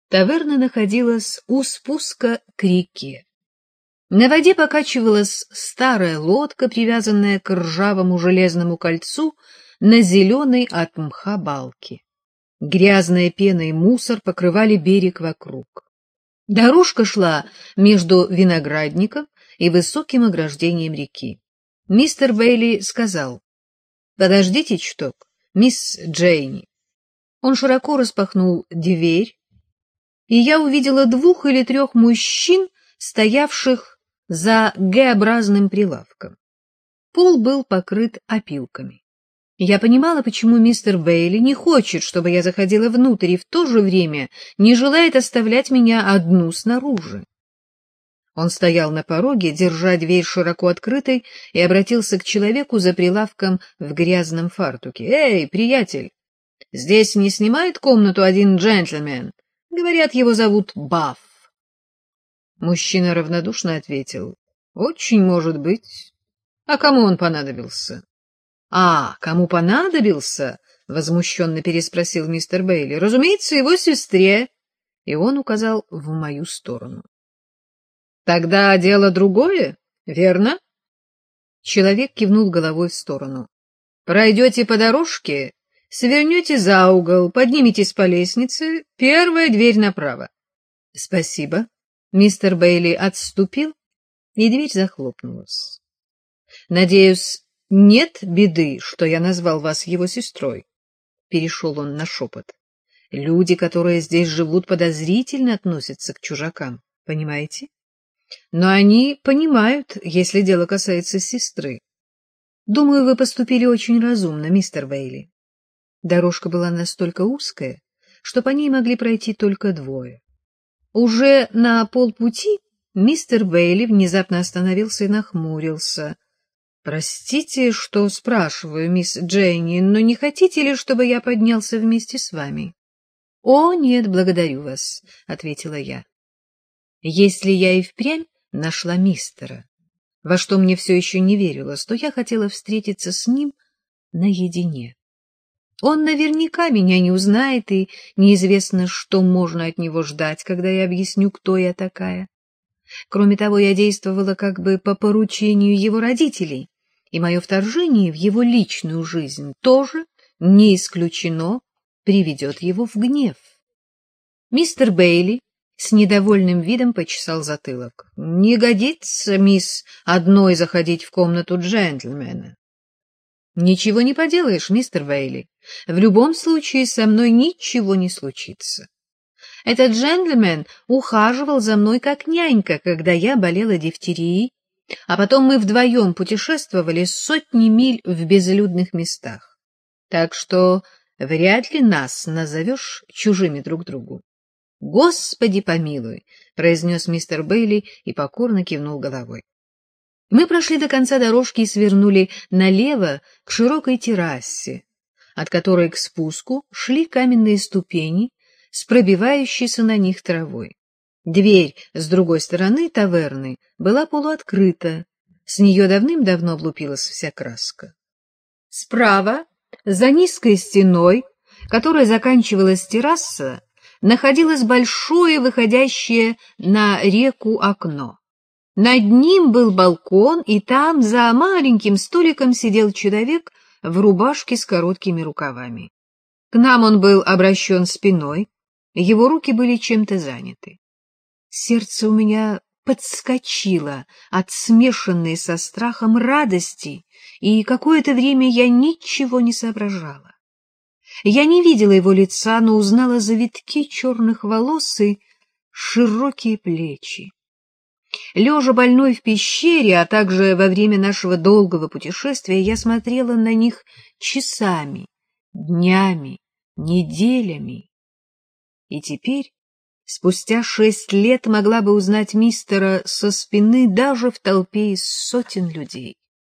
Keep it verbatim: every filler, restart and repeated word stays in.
Таверна находилась у спуска к реке. На воде покачивалась старая лодка, привязанная к ржавому железному кольцу на зеленой от мха балке. Грязная пена и мусор покрывали берег вокруг. Дорожка шла между виноградником и высоким ограждением реки. Мистер Бейли сказал: «Подождите чуток, мисс Джейни». Он широко распахнул дверь, и я увидела двух или трех мужчин, стоявших за Г-образным прилавком. Пол был покрыт опилками. Я понимала, почему мистер Бейли не хочет, чтобы я заходила внутрь, и в то же время не желает оставлять меня одну снаружи. Он стоял на пороге, держа дверь широко открытой, и обратился к человеку за прилавком в грязном фартуке. — Эй, приятель, здесь не снимает комнату один джентльмен? Говорят, его зовут Бафф. Мужчина равнодушно ответил: — Очень может быть. А кому он понадобился? — А, кому понадобился? — возмущенно переспросил мистер Бейли. — Разумеется, его сестре. И он указал в мою сторону. — Тогда дело другое, верно? Человек кивнул головой в сторону. — Пройдете по дорожке, свернете за угол, подниметесь по лестнице, первая дверь направо. — Спасибо. Мистер Бейли отступил, и дверь захлопнулась. — Надеюсь, нет беды, что я назвал вас его сестрой? Перешел он на шепот. Люди, которые здесь живут, подозрительно относятся к чужакам, понимаете? Но они понимают, если дело касается сестры. Думаю, вы поступили очень разумно, мистер Бейли. Дорожка была настолько узкая, что по ней могли пройти только двое. Уже на полпути мистер Бейли внезапно остановился и нахмурился. — Простите, что спрашиваю, мисс Джейни, но не хотите ли, чтобы я поднялся вместе с вами? — О, нет, благодарю вас, — ответила я. Если я и впрямь нашла мистера, во что мне все еще не верилось, то я хотела встретиться с ним наедине. Он наверняка меня не узнает, и неизвестно, что можно от него ждать, когда я объясню, кто я такая. Кроме того, я действовала как бы по поручению его родителей, и мое вторжение в его личную жизнь тоже, не исключено, приведет его в гнев. Мистер Бейли с недовольным видом почесал затылок. — Не годится, мисс, одной заходить в комнату джентльмена. — Ничего не поделаешь, мистер Бейли. В любом случае со мной ничего не случится. Этот джентльмен ухаживал за мной как нянька, когда я болела дифтерией, а потом мы вдвоем путешествовали сотни миль в безлюдных местах. Так что вряд ли нас назовешь чужими друг другу. — Господи помилуй! — произнес мистер Бейли и покорно кивнул головой. Мы прошли до конца дорожки и свернули налево к широкой террасе, от которой к спуску шли каменные ступени с пробивающейся на них травой. Дверь с другой стороны таверны была полуоткрыта, с нее давным-давно облупилась вся краска. Справа, за низкой стеной, которой заканчивалась терраса, находилось большое выходящее на реку окно. Над ним был балкон, и там за маленьким столиком сидел человек в рубашке с короткими рукавами. К нам он был обращен спиной, его руки были чем-то заняты. Сердце у меня подскочило от смешанной со страхом радости, и какое-то время я ничего не соображала. Я не видела его лица, но узнала завитки черных волос и широкие плечи. Лежа больной в пещере, а также во время нашего долгого путешествия, я смотрела на них часами, днями, неделями. И теперь, спустя шесть лет, могла бы узнать мистера со спины даже в толпе из сотен людей.